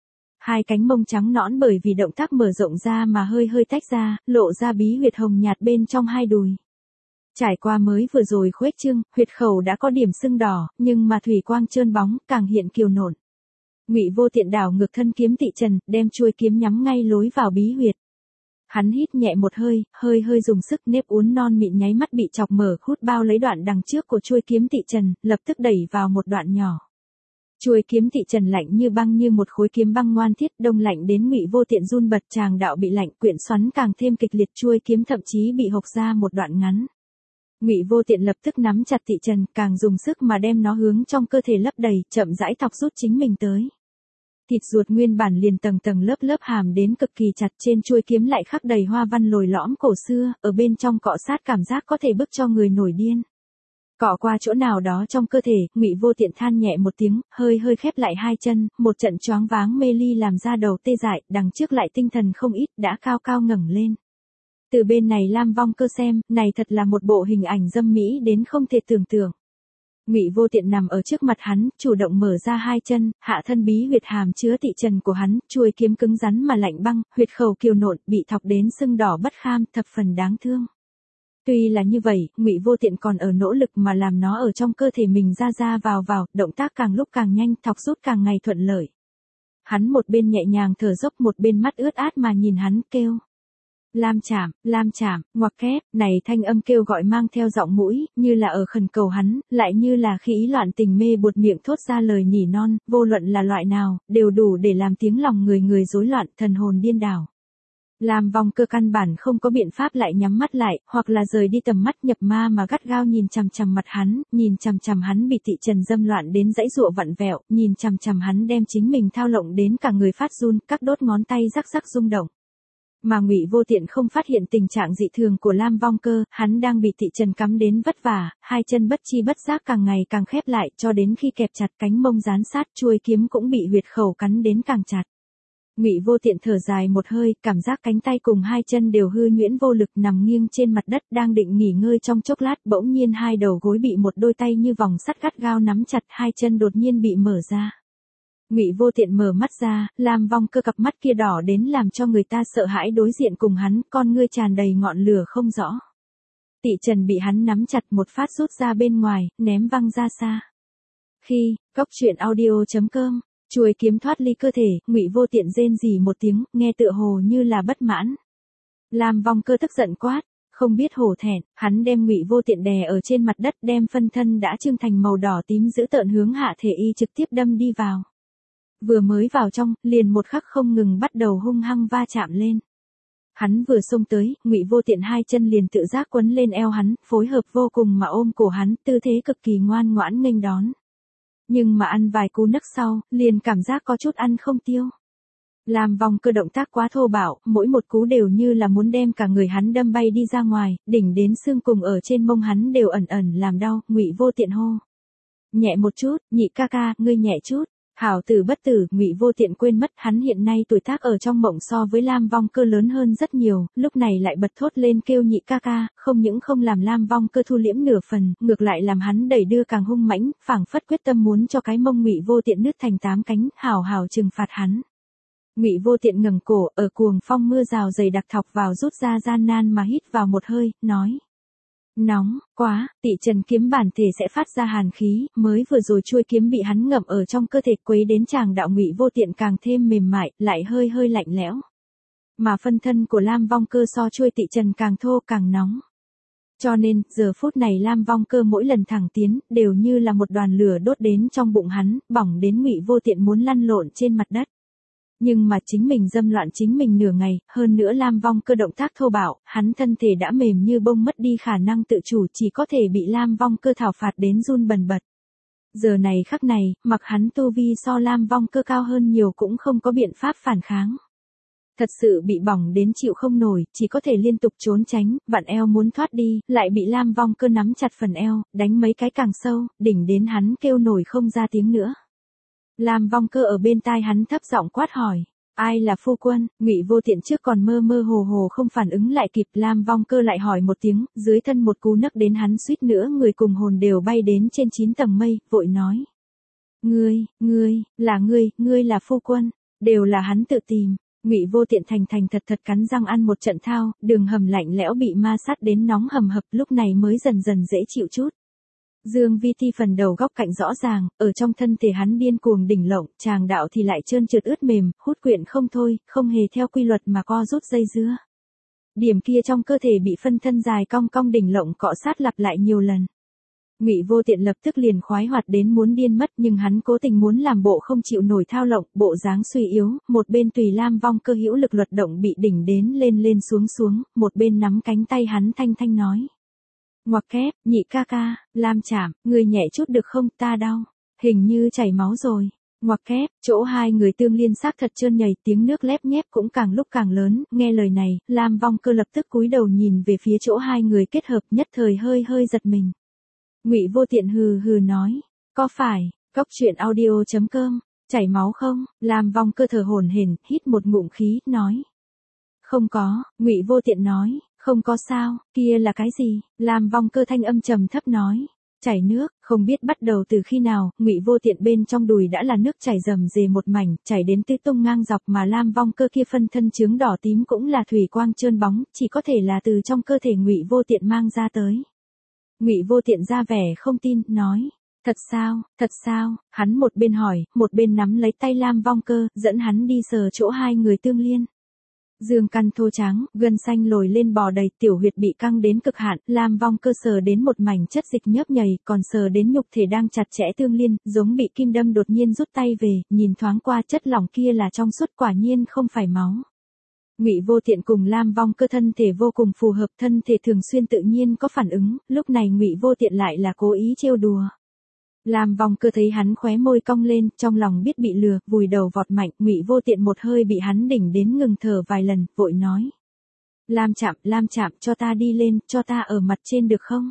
Hai cánh mông trắng nõn bởi vì động tác mở rộng ra mà hơi hơi tách ra, lộ ra bí huyệt hồng nhạt bên trong hai đùi. Trải qua mới vừa rồi khuếch trương, huyệt khẩu đã có điểm sưng đỏ, nhưng mà thủy quang trơn bóng, càng hiện kiều nộn. Ngụy Vô Tiện đảo ngược thân kiếm tị trần, đem chuôi kiếm nhắm ngay lối vào bí huyệt. Hắn hít nhẹ một hơi, hơi dùng sức, nếp uốn non mịn nháy mắt bị chọc mở, hút bao lấy đoạn đằng trước của chuôi kiếm tị trần, lập tức đẩy vào một đoạn nhỏ. Chuôi kiếm tị trần lạnh như băng, như một khối kiếm băng ngoan thiết, đông lạnh đến Ngụy Vô Tiện run bật, tràng đạo bị lạnh, quyện xoắn càng thêm kịch liệt, chuôi kiếm thậm chí bị hộc ra một đoạn ngắn. Ngụy Vô Tiện lập tức nắm chặt tị trần, càng dùng sức mà đem nó hướng trong cơ thể lấp đầy, chậm rãi thọc rút chính mình tới. Thịt ruột nguyên bản liền tầng tầng lớp hàm đến cực kỳ chặt, trên chuôi kiếm lại khắc đầy hoa văn lồi lõm cổ xưa, ở bên trong cọ sát cảm giác có thể bức cho người nổi điên. Cọ qua chỗ nào đó trong cơ thể, Ngụy Vô Tiện than nhẹ một tiếng, hơi khép lại hai chân, một trận choáng váng mê ly làm ra đầu tê dại, đằng trước lại tinh thần không ít, đã cao cao ngẩng lên. Từ bên này Lam Vong Cơ xem, này thật là một bộ hình ảnh dâm mỹ đến không thể tưởng tượng. Ngụy Vô Tiện nằm ở trước mặt hắn, chủ động mở ra hai chân, hạ thân bí huyệt hàm chứa tị trần của hắn, chuôi kiếm cứng rắn mà lạnh băng, huyệt khẩu kiều nộn, bị thọc đến sưng đỏ bất kham, thập phần đáng thương. Tuy là như vậy, Ngụy Vô Tiện còn ở nỗ lực mà làm nó ở trong cơ thể mình ra vào, động tác càng lúc càng nhanh, thọc rút càng ngày thuận lợi. Hắn một bên nhẹ nhàng thở dốc, một bên mắt ướt át mà nhìn hắn kêu. Lam Chạm, ngoặc kép, này thanh âm kêu gọi mang theo giọng mũi, như là ở khẩn cầu hắn, lại như là khi ý loạn tình mê buột miệng thốt ra lời nỉ non, vô luận là loại nào, đều đủ để làm tiếng lòng người rối loạn, thần hồn điên đảo. Lam Vong Cơ căn bản không có biện pháp lại nhắm mắt lại, hoặc là rời đi tầm mắt nhập ma mà gắt gao nhìn chằm chằm mặt hắn, nhìn chằm chằm hắn bị Tị Trần dâm loạn đến dãy dụa vặn vẹo, nhìn chằm chằm hắn đem chính mình thao lộng đến cả người phát run, các đốt ngón tay rắc rắc rung động. Mà Ngụy Vô Tiện không phát hiện tình trạng dị thường của Lam Vong Cơ, hắn đang bị Tị Trần cắm đến vất vả, hai chân bất chi bất giác càng ngày càng khép lại, cho đến khi kẹp chặt cánh mông dán sát, chuôi kiếm cũng bị huyệt khẩu cắn đến càng chặt. Ngụy Vô Tiện thở dài một hơi, cảm giác cánh tay cùng hai chân đều hư nhuyễn vô lực nằm nghiêng trên mặt đất, đang định nghỉ ngơi trong chốc lát, bỗng nhiên hai đầu gối bị một đôi tay như vòng sắt gắt gao nắm chặt, hai chân đột nhiên bị mở ra. Ngụy Vô Tiện mở mắt ra, Lam Vong Cơ cặp mắt kia đỏ đến làm cho người ta sợ hãi đối diện cùng hắn, con ngươi tràn đầy ngọn lửa không rõ. Tị Trần bị hắn nắm chặt một phát rút ra bên ngoài, ném văng ra xa. Khi, goctruyện.audio.com, chuôi kiếm thoát ly cơ thể, Ngụy Vô Tiện rên rỉ một tiếng, nghe tựa hồ như là bất mãn. Lam Vong Cơ tức giận quát, không biết hổ thẹn, hắn đem Ngụy Vô Tiện đè ở trên mặt đất, đem phân thân đã trưng thành màu đỏ tím dữ tợn hướng hạ thể y trực tiếp đâm đi vào. Vừa mới vào trong, liền một khắc không ngừng bắt đầu hung hăng va chạm lên. Hắn vừa xông tới, Ngụy Vô Tiện hai chân liền tự giác quấn lên eo hắn, phối hợp vô cùng mà ôm cổ hắn, tư thế cực kỳ ngoan ngoãn nghênh đón. Nhưng mà ăn vài cú nấc sau, liền cảm giác có chút ăn không tiêu. Lam Vong Cơ động tác quá thô bạo, mỗi một cú đều như là muốn đem cả người hắn đâm bay đi ra ngoài, đỉnh đến xương cùng ở trên mông hắn đều ẩn ẩn làm đau, Ngụy Vô Tiện hô. Nhẹ một chút, nhị ca ca, ngươi nhẹ chút. Hảo tử bất tử, Ngụy Vô Tiện quên mất hắn hiện nay tuổi tác ở trong mộng so với Lam Vong Cơ lớn hơn rất nhiều, lúc này lại bật thốt lên kêu nhị ca ca, không những không làm Lam Vong Cơ thu liễm nửa phần, ngược lại làm hắn đẩy đưa càng hung mãnh, phảng phất quyết tâm muốn cho cái mông Ngụy Vô Tiện nứt thành 8 cánh, hảo trừng phạt hắn. Ngụy Vô Tiện ngẩng cổ, ở cuồng phong mưa rào dày đặc thọc vào rút ra gian nan mà hít vào một hơi, nói. Nóng, quá, Tị Trần kiếm bản thể sẽ phát ra hàn khí, mới vừa rồi chuôi kiếm bị hắn ngậm ở trong cơ thể quấy đến chàng đạo Ngụy Vô Tiện càng thêm mềm mại, lại hơi lạnh lẽo. Mà phân thân của Lam Vong Cơ so chuôi Tị Trần càng thô càng nóng. Cho nên, giờ phút này Lam Vong Cơ mỗi lần thẳng tiến, đều như là một đoàn lửa đốt đến trong bụng hắn, bỏng đến Ngụy Vô Tiện muốn lăn lộn trên mặt đất. Nhưng mà chính mình dâm loạn chính mình nửa ngày, hơn nữa Lam Vong Cơ động tác thô bạo, hắn thân thể đã mềm như bông mất đi khả năng tự chủ, chỉ có thể bị Lam Vong Cơ thảo phạt đến run bần bật. Giờ này khắc này, mặc hắn tu vi so Lam Vong Cơ cao hơn nhiều cũng không có biện pháp phản kháng. Thật sự bị bỏng đến chịu không nổi, chỉ có thể liên tục trốn tránh, vặn eo muốn thoát đi, lại bị Lam Vong Cơ nắm chặt phần eo, đánh mấy cái càng sâu, đỉnh đến hắn kêu nổi không ra tiếng nữa. Lam Vong Cơ ở bên tai hắn thấp giọng quát hỏi, ai là phu quân? Ngụy Vô Tiện trước còn mơ hồ không phản ứng lại kịp, Lam Vong Cơ lại hỏi một tiếng, dưới thân một cú nấc đến hắn suýt nữa người cùng hồn đều bay đến trên 9 tầng mây, vội nói. Ngươi là phu quân, đều là hắn tự tìm. Ngụy Vô Tiện thành thật cắn răng ăn một trận thao, đường hầm lạnh lẽo bị ma sát đến nóng hầm hập, lúc này mới dần dễ chịu chút. Dương Vi Ti phần đầu góc cạnh rõ ràng, ở trong thân thể hắn điên cuồng đỉnh lộng, tràng đạo thì lại trơn trượt ướt mềm, hút quyện không thôi, không hề theo quy luật mà co rút dây dưa. Điểm kia trong cơ thể bị phân thân dài cong đỉnh lộng cọ sát lặp lại nhiều lần. Ngụy Vô Tiện lập tức liền khoái hoạt đến muốn điên mất, nhưng hắn cố tình muốn làm bộ không chịu nổi thao lộng, bộ dáng suy yếu, một bên tùy Lam Vong Cơ hữu lực luật động bị đỉnh đến lên xuống, một bên nắm cánh tay hắn thanh nói. Ngoặc kép, nhị ca ca, Lam Chạm, người nhẹ chút được không, ta đau, hình như chảy máu rồi. Ngoặc kép, chỗ hai người tương liên xác thật trơn nhầy, tiếng nước lép nhép cũng càng lúc càng lớn, nghe lời này, Lam Vong Cơ lập tức cúi đầu nhìn về phía chỗ hai người kết hợp, nhất thời hơi giật mình. Ngụy Vô Tiện hừ nói, có phải, goctruyện.audio.com, chảy máu không? Lam Vong Cơ thở hổn hển, hít một ngụm khí, nói. Không có, Ngụy Vô Tiện nói. Không có sao, kia là cái gì? Lam Vong Cơ thanh âm trầm thấp nói. Chảy nước, không biết bắt đầu từ khi nào, Ngụy Vô Tiện bên trong đùi đã là nước chảy rầm rề một mảnh, chảy đến tứ tung ngang dọc mà Lam Vong Cơ kia phân thân chướng đỏ tím cũng là thủy quang trơn bóng, chỉ có thể là từ trong cơ thể Ngụy Vô Tiện mang ra tới. Ngụy Vô Tiện ra vẻ không tin, nói: thật sao, hắn một bên hỏi, một bên nắm lấy tay Lam Vong Cơ, dẫn hắn đi sờ chỗ hai người tương liên. Dương căn thô trắng, gân xanh lồi lên bò đầy, tiểu huyệt bị căng đến cực hạn, Lam Vong Cơ sờ đến một mảnh chất dịch nhấp nhầy, còn sờ đến nhục thể đang chặt chẽ tương liên, giống bị kim đâm đột nhiên rút tay về, nhìn thoáng qua chất lỏng kia là trong suốt, quả nhiên không phải máu. Ngụy Vô Tiện cùng Lam Vong Cơ thân thể vô cùng phù hợp, thân thể thường xuyên tự nhiên có phản ứng, lúc này Ngụy Vô Tiện lại là cố ý trêu đùa. Lam Vong Cơ thấy hắn khóe môi cong lên, trong lòng biết bị lừa, vùi đầu vọt mạnh, Ngụy Vô Tiện một hơi bị hắn đỉnh đến ngừng thở vài lần, vội nói: Lam Chạm, cho ta đi lên, cho ta ở mặt trên được không?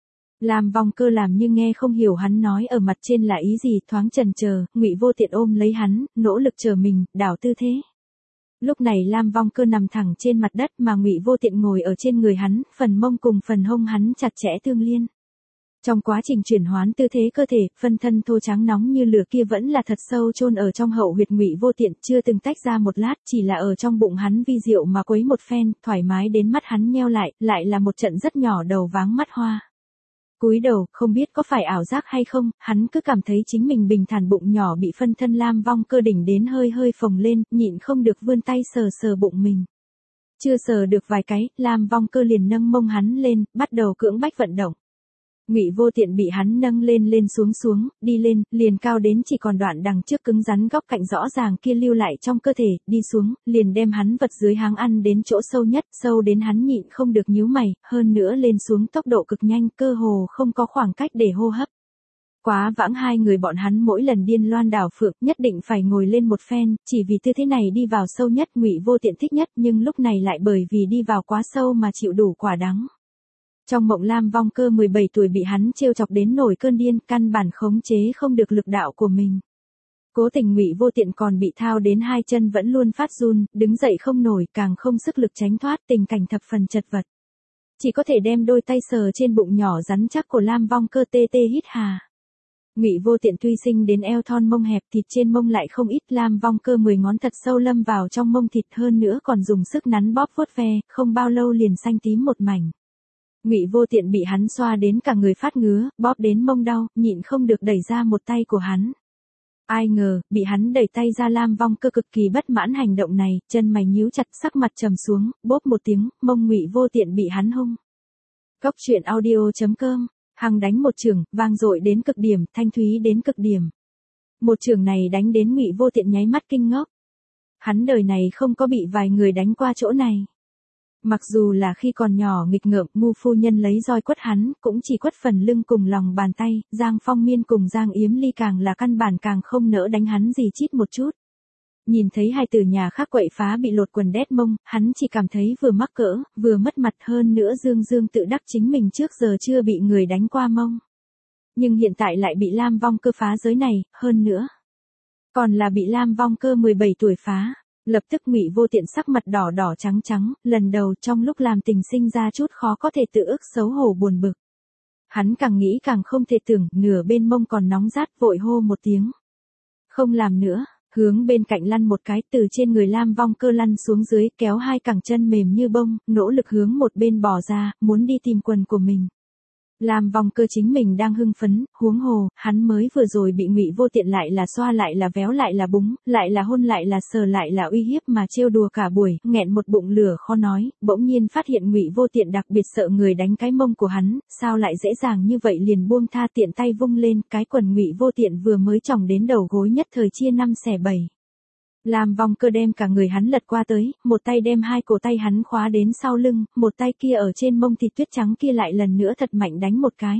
Lam Vong Cơ làm như nghe không hiểu hắn nói ở mặt trên là ý gì, thoáng chần chờ, Ngụy Vô Tiện ôm lấy hắn, nỗ lực chờ mình, đảo tư thế. Lúc này Lam Vong Cơ nằm thẳng trên mặt đất mà Ngụy Vô Tiện ngồi ở trên người hắn, phần mông cùng phần hông hắn chặt chẽ tương liên. Trong quá trình chuyển hoán tư thế cơ thể, phân thân thô trắng nóng như lửa kia vẫn là thật sâu chôn ở trong hậu huyệt Ngụy Vô Tiện, chưa từng tách ra một lát, chỉ là ở trong bụng hắn vi diệu mà quấy một phen, thoải mái đến mắt hắn nheo lại là một trận rất nhỏ đầu váng mắt hoa. Cúi đầu, không biết có phải ảo giác hay không, hắn cứ cảm thấy chính mình bình thản bụng nhỏ bị phân thân Lam Vong Cơ đỉnh đến hơi hơi phồng lên, nhịn không được vươn tay sờ bụng mình. Chưa sờ được vài cái, Lam Vong Cơ liền nâng mông hắn lên, bắt đầu cưỡng bách vận động. Ngụy Vô Tiện bị hắn nâng lên xuống, đi lên, liền cao đến chỉ còn đoạn đằng trước cứng rắn góc cạnh rõ ràng kia lưu lại trong cơ thể, đi xuống, liền đem hắn vật dưới háng ăn đến chỗ sâu nhất, sâu đến hắn nhịn không được nhíu mày, hơn nữa lên xuống tốc độ cực nhanh, cơ hồ không có khoảng cách để hô hấp. Quá vãng hai người bọn hắn mỗi lần điên loan đảo phượng, nhất định phải ngồi lên một phen, chỉ vì tư thế này đi vào sâu nhất, Ngụy Vô Tiện thích nhất, nhưng lúc này lại bởi vì đi vào quá sâu mà chịu đủ quả đắng. Trong mộng Lam Vong Cơ 17 tuổi bị hắn trêu chọc đến nổi cơn điên, căn bản khống chế không được lực đạo của mình. Cố tình Ngụy Vô Tiện còn bị thao đến hai chân vẫn luôn phát run, đứng dậy không nổi, càng không sức lực tránh thoát, tình cảnh thập phần chật vật. Chỉ có thể đem đôi tay sờ trên bụng nhỏ rắn chắc của Lam Vong Cơ tê hít hà. Ngụy Vô Tiện tuy sinh đến eo thon mông hẹp, thịt trên mông lại không ít, Lam Vong Cơ 10 ngón thật sâu lâm vào trong mông thịt, hơn nữa còn dùng sức nắn bóp vuốt ve, không bao lâu liền xanh tím một mảnh. Ngụy Vô Tiện bị hắn xoa đến cả người phát ngứa, bóp đến mông đau, nhịn không được đẩy ra một tay của hắn. Ai ngờ, bị hắn đẩy tay ra, Lam Vong Cơ cực kỳ bất mãn hành động này, chân mày nhíu chặt, sắc mặt trầm xuống, bóp một tiếng, mông Ngụy Vô Tiện bị hắn hung. Cốc truyện audio.com, hằng đánh một chưởng, vang dội đến cực điểm, thanh thúy đến cực điểm. Một chưởng này đánh đến Ngụy Vô Tiện nháy mắt kinh ngốc. Hắn đời này không có bị vài người đánh qua chỗ này. Mặc dù là khi còn nhỏ nghịch ngợm, ngu phu nhân lấy roi quất hắn, cũng chỉ quất phần lưng cùng lòng bàn tay, Giang Phong Miên cùng Giang Yếm Ly càng là căn bản càng không nỡ đánh hắn gì chít một chút. Nhìn thấy hai từ nhà khác quậy phá bị lột quần đét mông, hắn chỉ cảm thấy vừa mắc cỡ, vừa mất mặt, hơn nữa dương tự đắc chính mình trước giờ chưa bị người đánh qua mông. Nhưng hiện tại lại bị Lam Vong Cơ phá giới này, hơn nữa còn là bị Lam Vong Cơ 17 tuổi phá. Lập tức Ngụy Vô Tiện sắc mặt đỏ trắng, lần đầu trong lúc làm tình sinh ra chút khó có thể tự ức, xấu hổ buồn bực. Hắn càng nghĩ càng không thể tưởng, nửa bên mông còn nóng rát, vội hô một tiếng. Không làm nữa, hướng bên cạnh lăn một cái, từ trên người Lam Vong Cơ lăn xuống dưới, kéo hai cẳng chân mềm như bông, nỗ lực hướng một bên bò ra, muốn đi tìm quần của mình. Lam Vong Cơ chính mình đang hưng phấn, huống hồ, hắn mới vừa rồi bị Ngụy Vô Tiện lại là xoa lại là véo lại là búng, lại là hôn lại là sờ lại là uy hiếp mà trêu đùa cả buổi, nghẹn một bụng lửa khó nói, bỗng nhiên phát hiện Ngụy Vô Tiện đặc biệt sợ người đánh cái mông của hắn, sao lại dễ dàng như vậy, liền buông tha, tiện tay vung lên, cái quần Ngụy Vô Tiện vừa mới tròng đến đầu gối nhất thời chia 5 xẻ 7. Lam Vong Cơ đem cả người hắn lật qua tới, một tay đem hai cổ tay hắn khóa đến sau lưng, một tay kia ở trên mông thịt tuyết trắng kia lại lần nữa thật mạnh đánh một cái.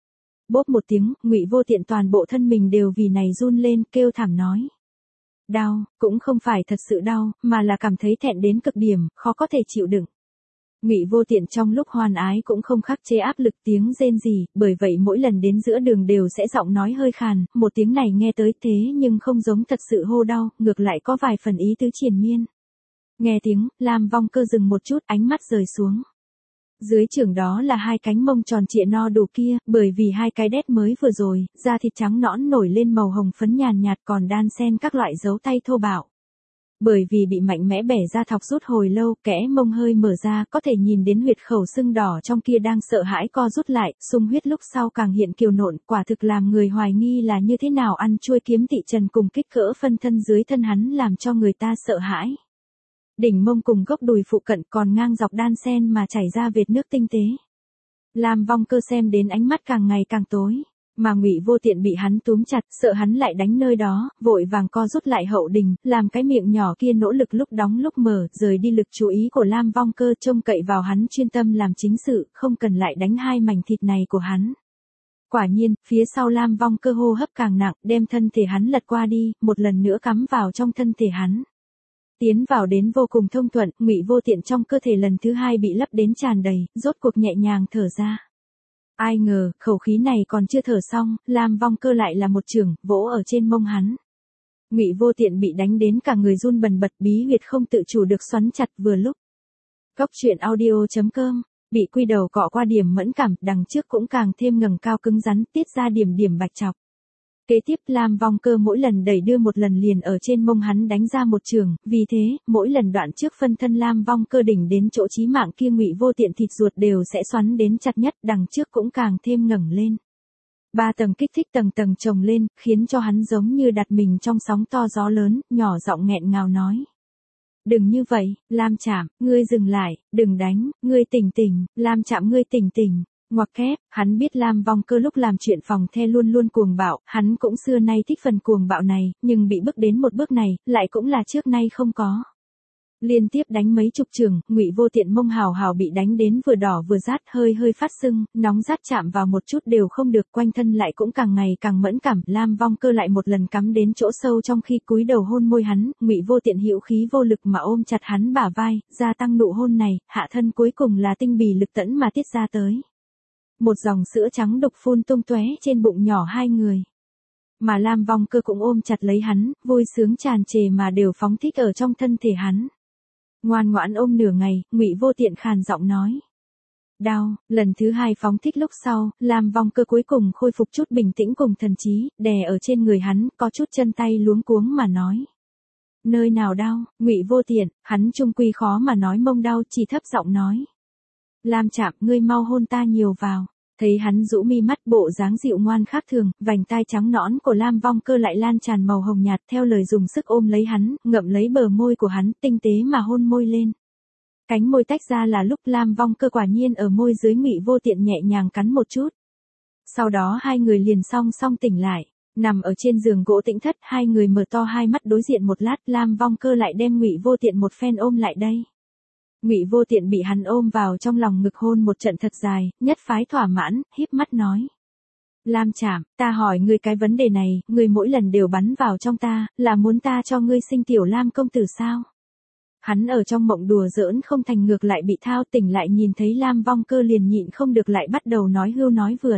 Bốp một tiếng, Ngụy Vô Tiện toàn bộ thân mình đều vì này run lên, kêu thảm nói. Đau, cũng không phải thật sự đau, mà là cảm thấy thẹn đến cực điểm, khó có thể chịu đựng. Ngụy Vô Tiện trong lúc hoan ái cũng không khắc chế áp lực tiếng rên gì, bởi vậy mỗi lần đến giữa đường đều sẽ giọng nói hơi khàn, một tiếng này nghe tới thế nhưng không giống thật sự hô đau, ngược lại có vài phần ý tứ triền miên. Nghe tiếng, Lam Vong Cơ dừng một chút, ánh mắt rời xuống. Dưới chưởng đó là hai cánh mông tròn trịa no đủ kia, bởi vì hai cái đét mới vừa rồi, da thịt trắng nõn nổi lên màu hồng phấn nhàn nhạt còn đan xen các loại dấu tay thô bạo. Bởi vì bị mạnh mẽ bẻ ra thọc rút hồi lâu, kẽ mông hơi mở ra, có thể nhìn đến huyệt khẩu sưng đỏ trong kia đang sợ hãi co rút lại, sung huyết lúc sau càng hiện kiều nộn, quả thực làm người hoài nghi là như thế nào ăn chuôi kiếm tị trần cùng kích cỡ phân thân dưới thân hắn làm cho người ta sợ hãi. Đỉnh mông cùng gốc đùi phụ cận còn ngang dọc đan sen mà chảy ra vệt nước tinh tế. Lam Vong Cơ xem đến ánh mắt càng ngày càng tối, mà Ngụy Vô Tiện bị hắn túm chặt, sợ hắn lại đánh nơi đó, vội vàng co rút lại hậu đình, làm cái miệng nhỏ kia nỗ lực lúc đóng lúc mở, rời đi lực chú ý của Lam Vong Cơ, trông cậy vào hắn chuyên tâm làm chính sự, không cần lại đánh hai mảnh thịt này của hắn. Quả nhiên, phía sau Lam Vong Cơ hô hấp càng nặng, đem thân thể hắn lật qua đi, một lần nữa cắm vào trong thân thể hắn. Tiến vào đến vô cùng thông thuận, Ngụy Vô Tiện trong cơ thể lần thứ hai bị lấp đến tràn đầy, rốt cuộc nhẹ nhàng thở ra. Ai ngờ, khẩu khí này còn chưa thở xong, Lam Vong Cơ lại là một chưởng, vỗ ở trên mông hắn. Ngụy Vô Tiện bị đánh đến cả người run bần bật, bí huyệt không tự chủ được xoắn chặt vừa lúc. Góc truyện audio.com, bị quy đầu cọ qua điểm mẫn cảm, đằng trước cũng càng thêm ngẩng cao cứng rắn, tiết ra điểm điểm bạch chọc. Kế tiếp Lam Vong Cơ mỗi lần đẩy đưa một lần liền ở trên mông hắn đánh ra một chưởng, vì thế, mỗi lần đoạn trước phân thân Lam Vong Cơ đỉnh đến chỗ chí mạng kia Ngụy Vô Tiện thịt ruột đều sẽ xoắn đến chặt nhất, đằng trước cũng càng thêm ngẩng lên. Ba tầng kích thích tầng tầng chồng lên, khiến cho hắn giống như đặt mình trong sóng to gió lớn, nhỏ giọng nghẹn ngào nói. Đừng như vậy, Lam Trạm, ngươi dừng lại, đừng đánh, ngươi tỉnh tỉnh, Lam Trạm ngươi tỉnh tỉnh. Ngoặc kép, hắn biết Lam Vong Cơ lúc làm chuyện phòng the luôn luôn cuồng bạo, hắn cũng xưa nay thích phần cuồng bạo này, nhưng bị bước đến một bước này, lại cũng là trước nay không có. Liên tiếp đánh mấy chục chưởng, Ngụy Vô Tiện mông hào hào bị đánh đến vừa đỏ vừa rát, hơi hơi phát sưng, nóng rát chạm vào một chút đều không được, quanh thân lại cũng càng ngày càng mẫn cảm, Lam Vong Cơ lại một lần cắm đến chỗ sâu trong khi cúi đầu hôn môi hắn, Ngụy Vô Tiện hữu khí vô lực mà ôm chặt hắn bả vai, gia tăng nụ hôn này, hạ thân cuối cùng là tinh bì lực tẫn mà tiết ra tới. Một dòng sữa trắng đục phun tung tóe trên bụng nhỏ hai người. Mà Lam Vong Cơ cũng ôm chặt lấy hắn, vui sướng tràn trề mà đều phóng thích ở trong thân thể hắn. Ngoan ngoãn ôm nửa ngày, Ngụy Vô Tiện khàn giọng nói. Đau, lần thứ hai phóng thích lúc sau, Lam Vong Cơ cuối cùng khôi phục chút bình tĩnh cùng thần trí, đè ở trên người hắn, có chút chân tay luống cuống mà nói. Nơi nào đau, Ngụy Vô Tiện, hắn chung quy khó mà nói mông đau, chỉ thấp giọng nói. Lam Trạm, ngươi mau hôn ta nhiều vào. Thấy hắn rũ mi mắt, bộ dáng dịu ngoan khác thường, vành tai trắng nõn của Lam Vong Cơ lại lan tràn màu hồng nhạt, theo lời dùng sức ôm lấy hắn, ngậm lấy bờ môi của hắn, tinh tế mà hôn môi lên. Cánh môi tách ra là lúc Lam Vong Cơ quả nhiên ở môi dưới Ngụy Vô Tiện nhẹ nhàng cắn một chút. Sau đó hai người liền song song tỉnh lại, nằm ở trên giường gỗ tĩnh thất, hai người mở to hai mắt đối diện một lát, Lam Vong Cơ lại đem Ngụy Vô Tiện một phen ôm lại đây. Ngụy Vô Tiện bị hắn ôm vào trong lòng ngực hôn một trận thật dài, nhất phái thỏa mãn, híp mắt nói. Lam Trạm, ta hỏi ngươi cái vấn đề này, ngươi mỗi lần đều bắn vào trong ta, là muốn ta cho ngươi sinh tiểu Lam công tử sao? Hắn ở trong mộng đùa giỡn không thành ngược lại bị thao, tỉnh lại nhìn thấy Lam Vong Cơ liền nhịn không được lại bắt đầu nói hưu nói vượn.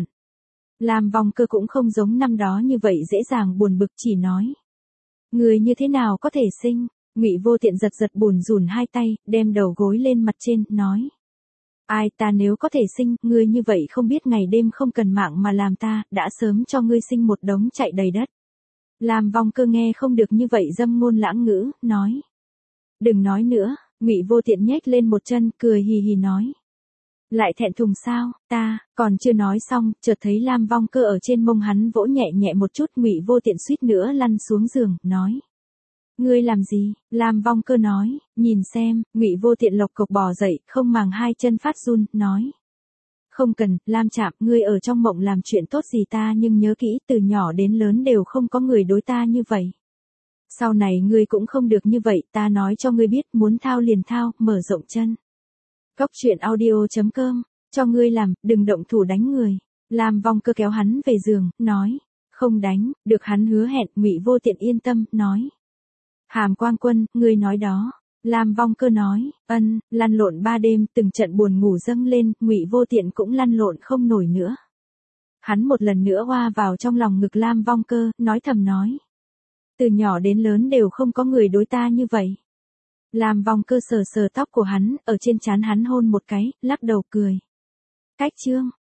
Lam Vong Cơ cũng không giống năm đó như vậy dễ dàng buồn bực, chỉ nói. Ngươi như thế nào có thể sinh? Ngụy Vô Tiện giật giật bủn rủn hai tay, đem đầu gối lên mặt trên, nói. Ai, ta nếu có thể sinh, ngươi như vậy không biết ngày đêm không cần mạng mà làm ta, đã sớm cho ngươi sinh một đống chạy đầy đất. Lam Vong Cơ nghe không được như vậy dâm ngôn lãng ngữ, nói. Đừng nói nữa, Ngụy Vô Tiện nhếch lên một chân, cười hì hì nói. Lại thẹn thùng sao, ta, còn chưa nói xong, chợt thấy Lam Vong Cơ ở trên mông hắn vỗ nhẹ nhẹ một chút, Ngụy Vô Tiện suýt nữa lăn xuống giường, nói. Ngươi làm gì? Lam Vong Cơ nói, nhìn xem, Ngụy Vô Tiện lộc cộc bò dậy, không màng hai chân phát run, nói. Không cần, Lam Trạm, ngươi ở trong mộng làm chuyện tốt gì ta nhưng nhớ kỹ, từ nhỏ đến lớn đều không có người đối ta như vậy. Sau này ngươi cũng không được như vậy, ta nói cho ngươi biết, muốn thao liền thao, mở rộng chân. Góc truyện audio.com, cho ngươi làm, đừng động thủ đánh người. Lam Vong Cơ kéo hắn về giường, nói. Không đánh, được hắn hứa hẹn, Ngụy Vô Tiện yên tâm, nói. Hàm Quang Quân, ngươi nói đó. Lam Vong Cơ nói, lăn lộn 3 đêm, từng trận buồn ngủ dâng lên, Ngụy Vô Tiện cũng lăn lộn không nổi nữa. Hắn một lần nữa hoa vào trong lòng ngực Lam Vong Cơ, nói thầm nói. Từ nhỏ đến lớn đều không có người đối ta như vậy. Lam Vong Cơ sờ sờ tóc của hắn, ở trên trán hắn hôn một cái, lắc đầu cười. Cách Trương,